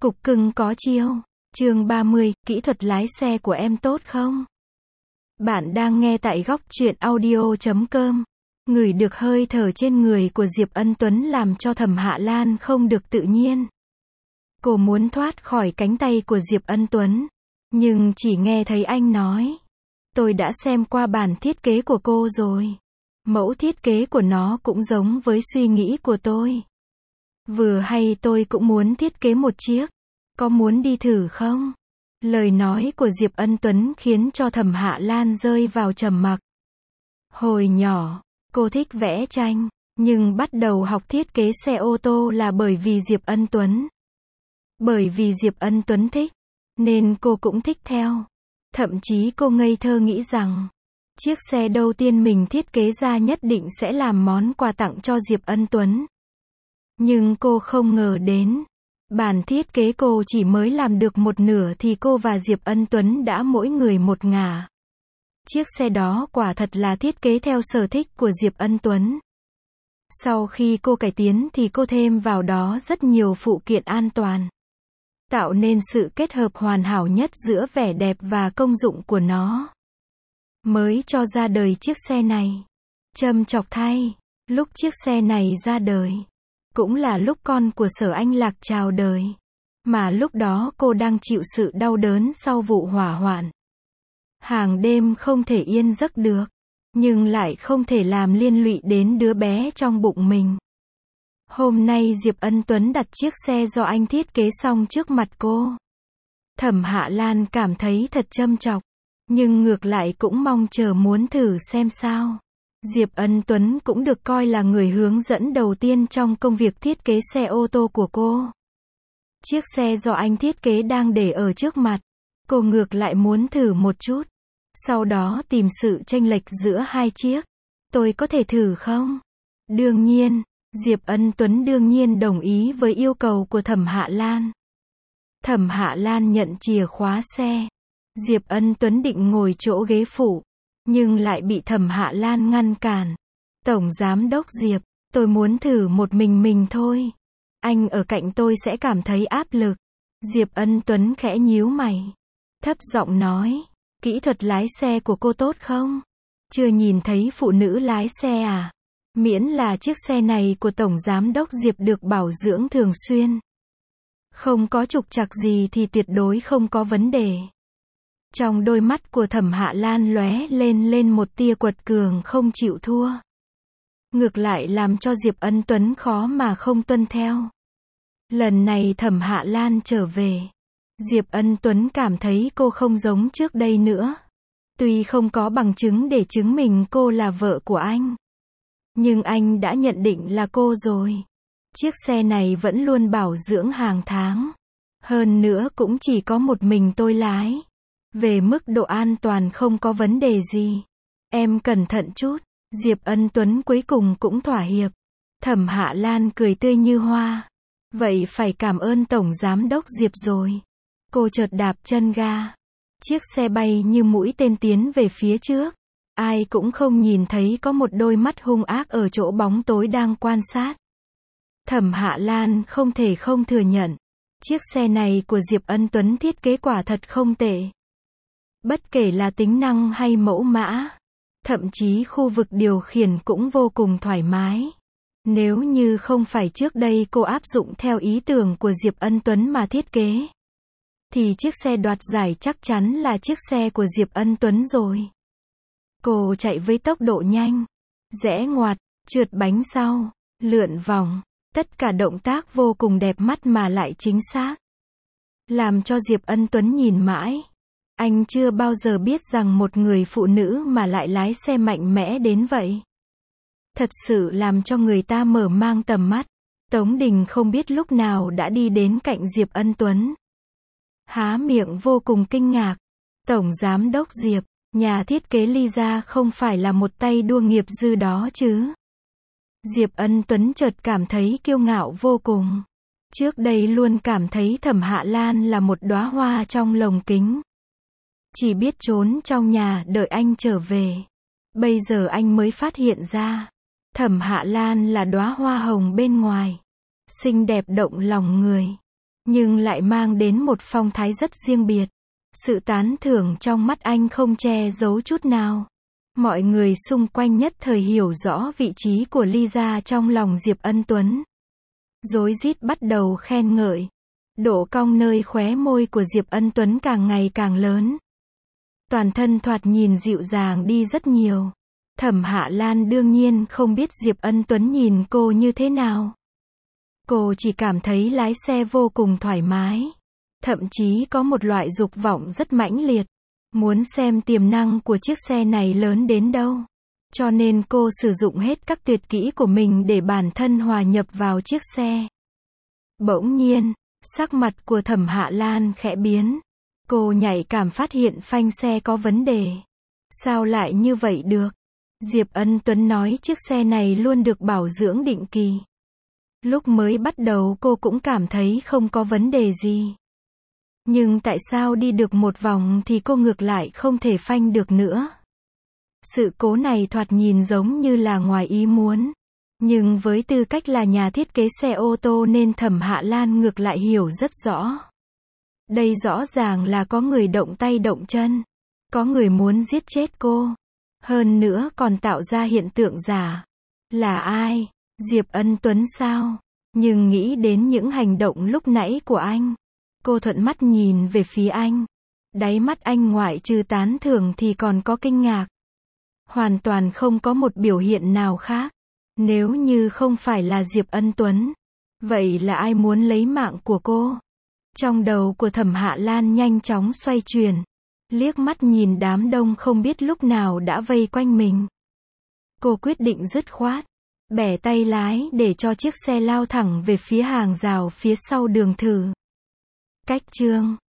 Cục cưng có chiêu. Chương 30, kỹ thuật lái xe của em tốt không? Bạn đang nghe tại góc truyện audio.com. Ngửi được hơi thở trên người của Diệp Ân Tuấn làm cho Thẩm Hạ Lan không được tự nhiên. Cô muốn thoát khỏi cánh tay của Diệp Ân Tuấn, nhưng chỉ nghe thấy anh nói: "Tôi đã xem qua bản thiết kế của cô rồi. Mẫu thiết kế của nó cũng giống với suy nghĩ của tôi. Vừa hay tôi cũng muốn thiết kế một chiếc. Có muốn đi thử không?" Lời nói của Diệp Ân Tuấn khiến cho Thẩm Hạ Lan rơi vào trầm mặc. Hồi nhỏ, cô thích vẽ tranh, nhưng bắt đầu học thiết kế xe ô tô là bởi vì Diệp Ân Tuấn. Bởi vì Diệp Ân Tuấn thích, nên cô cũng thích theo. Thậm chí cô ngây thơ nghĩ rằng, chiếc xe đầu tiên mình thiết kế ra nhất định sẽ làm món quà tặng cho Diệp Ân Tuấn. Nhưng cô không ngờ đến, bản thiết kế cô chỉ mới làm được một nửa thì cô và Diệp Ân Tuấn đã mỗi người một ngả. Chiếc xe đó quả thật là thiết kế theo sở thích của Diệp Ân Tuấn. Sau khi cô cải tiến thì cô thêm vào đó rất nhiều phụ kiện an toàn, tạo nên sự kết hợp hoàn hảo nhất giữa vẻ đẹp và công dụng của nó. Mới cho ra đời chiếc xe này. Châm chọc thay, lúc chiếc xe này ra đời, cũng là lúc con của Sở Anh Lạc chào đời. Mà lúc đó cô đang chịu sự đau đớn sau vụ hỏa hoạn. Hàng đêm không thể yên giấc được, nhưng lại không thể làm liên lụy đến đứa bé trong bụng mình. Hôm nay Diệp Ân Tuấn đặt chiếc xe do anh thiết kế xong trước mặt cô. Thẩm Hạ Lan cảm thấy thật châm chọc, nhưng ngược lại cũng mong chờ muốn thử xem sao. Diệp Ân Tuấn cũng được coi là người hướng dẫn đầu tiên trong công việc thiết kế xe ô tô của cô. Chiếc xe do anh thiết kế đang để ở trước mặt, cô ngược lại muốn thử một chút, sau đó tìm sự chênh lệch giữa hai chiếc. Tôi có thể thử không? Đương nhiên, Diệp Ân Tuấn đương nhiên đồng ý với yêu cầu của Thẩm Hạ Lan. Thẩm Hạ Lan nhận chìa khóa xe. Diệp Ân Tuấn định ngồi chỗ ghế phụ, nhưng lại bị Thẩm Hạ Lan ngăn cản. Tổng Giám đốc Diệp, tôi muốn thử một mình thôi. Anh ở cạnh tôi sẽ cảm thấy áp lực. Diệp Ân Tuấn khẽ nhíu mày, thấp giọng nói, kỹ thuật lái xe của cô tốt không? Chưa nhìn thấy phụ nữ lái xe à? Miễn là chiếc xe này của Tổng Giám đốc Diệp được bảo dưỡng thường xuyên, không có trục trặc gì thì tuyệt đối không có vấn đề. Trong đôi mắt của Thẩm Hạ Lan lóe lên một tia quật cường không chịu thua. Ngược lại làm cho Diệp Ân Tuấn khó mà không tuân theo. Lần này Thẩm Hạ Lan trở về, Diệp Ân Tuấn cảm thấy cô không giống trước đây nữa. Tuy không có bằng chứng để chứng minh cô là vợ của anh, nhưng anh đã nhận định là cô rồi. Chiếc xe này vẫn luôn bảo dưỡng hàng tháng. Hơn nữa cũng chỉ có một mình tôi lái. Về mức độ an toàn không có vấn đề gì. Em cẩn thận chút. Diệp Ân Tuấn cuối cùng cũng thỏa hiệp. Thẩm Hạ Lan cười tươi như hoa. Vậy phải cảm ơn Tổng Giám đốc Diệp rồi. Cô chợt đạp chân ga. Chiếc xe bay như mũi tên tiến về phía trước. Ai cũng không nhìn thấy có một đôi mắt hung ác ở chỗ bóng tối đang quan sát. Thẩm Hạ Lan không thể không thừa nhận, chiếc xe này của Diệp Ân Tuấn thiết kế quả thật không tệ. Bất kể là tính năng hay mẫu mã, thậm chí khu vực điều khiển cũng vô cùng thoải mái. Nếu như không phải trước đây cô áp dụng theo ý tưởng của Diệp Ân Tuấn mà thiết kế, thì chiếc xe đoạt giải chắc chắn là chiếc xe của Diệp Ân Tuấn rồi. Cô chạy với tốc độ nhanh, rẽ ngoặt, trượt bánh sau, lượn vòng, tất cả động tác vô cùng đẹp mắt mà lại chính xác. Làm cho Diệp Ân Tuấn nhìn mãi. Anh chưa bao giờ biết rằng một người phụ nữ mà lại lái xe mạnh mẽ đến vậy. Thật sự làm cho người ta mở mang tầm mắt. Tống Đình không biết lúc nào đã đi đến cạnh Diệp Ân Tuấn. Há miệng vô cùng kinh ngạc. Tổng Giám đốc Diệp, nhà thiết kế Lisa không phải là một tay đua nghiệp dư đó chứ? Diệp Ân Tuấn chợt cảm thấy kiêu ngạo vô cùng. Trước đây luôn cảm thấy Thẩm Hạ Lan là một đóa hoa trong lồng kính. Chỉ biết trốn trong nhà đợi anh trở về. Bây giờ anh mới phát hiện ra, Thẩm Hạ Lan là đóa hoa hồng bên ngoài, xinh đẹp động lòng người. nhưng lại mang đến một phong thái rất riêng biệt. Sự tán thưởng trong mắt anh không che giấu chút nào. Mọi người xung quanh nhất thời hiểu rõ vị trí của Lisa trong lòng Diệp Ân Tuấn. Rối rít bắt đầu khen ngợi. Độ cong nơi khóe môi của Diệp Ân Tuấn càng ngày càng lớn. Toàn thân thoạt nhìn dịu dàng đi rất nhiều. Thẩm Hạ Lan đương nhiên không biết Diệp Ân Tuấn nhìn cô như thế nào. Cô chỉ cảm thấy lái xe vô cùng thoải mái. Thậm chí có một loại dục vọng rất mãnh liệt. Muốn xem tiềm năng của chiếc xe này lớn đến đâu. Cho nên cô sử dụng hết các tuyệt kỹ của mình để bản thân hòa nhập vào chiếc xe. Bỗng nhiên, sắc mặt của Thẩm Hạ Lan khẽ biến. Cô nhạy cảm phát hiện phanh xe có vấn đề. Sao lại như vậy được? Diệp Ân Tuấn nói chiếc xe này luôn được bảo dưỡng định kỳ. Lúc mới bắt đầu cô cũng cảm thấy không có vấn đề gì. Nhưng tại sao đi được một vòng thì cô ngược lại không thể phanh được nữa? Sự cố này thoạt nhìn giống như là ngoài ý muốn. Nhưng với tư cách là nhà thiết kế xe ô tô nên Thẩm Hạ Lan ngược lại hiểu rất rõ. Đây rõ ràng là có người động tay động chân. Có người muốn giết chết cô. Hơn nữa còn tạo ra hiện tượng giả. Là ai? Diệp Ân Tuấn sao? Nhưng nghĩ đến những hành động lúc nãy của anh. Cô thuận mắt nhìn về phía anh. Đáy mắt anh ngoại trừ tán thưởng thì còn có kinh ngạc. Hoàn toàn không có một biểu hiện nào khác. Nếu như không phải là Diệp Ân Tuấn, vậy là ai muốn lấy mạng của cô? Trong đầu của Thẩm Hạ Lan nhanh chóng xoay chuyển. Liếc mắt nhìn đám đông không biết lúc nào đã vây quanh mình. Cô quyết định dứt khoát. Bẻ tay lái để cho chiếc xe lao thẳng về phía hàng rào phía sau đường thử. Cách chương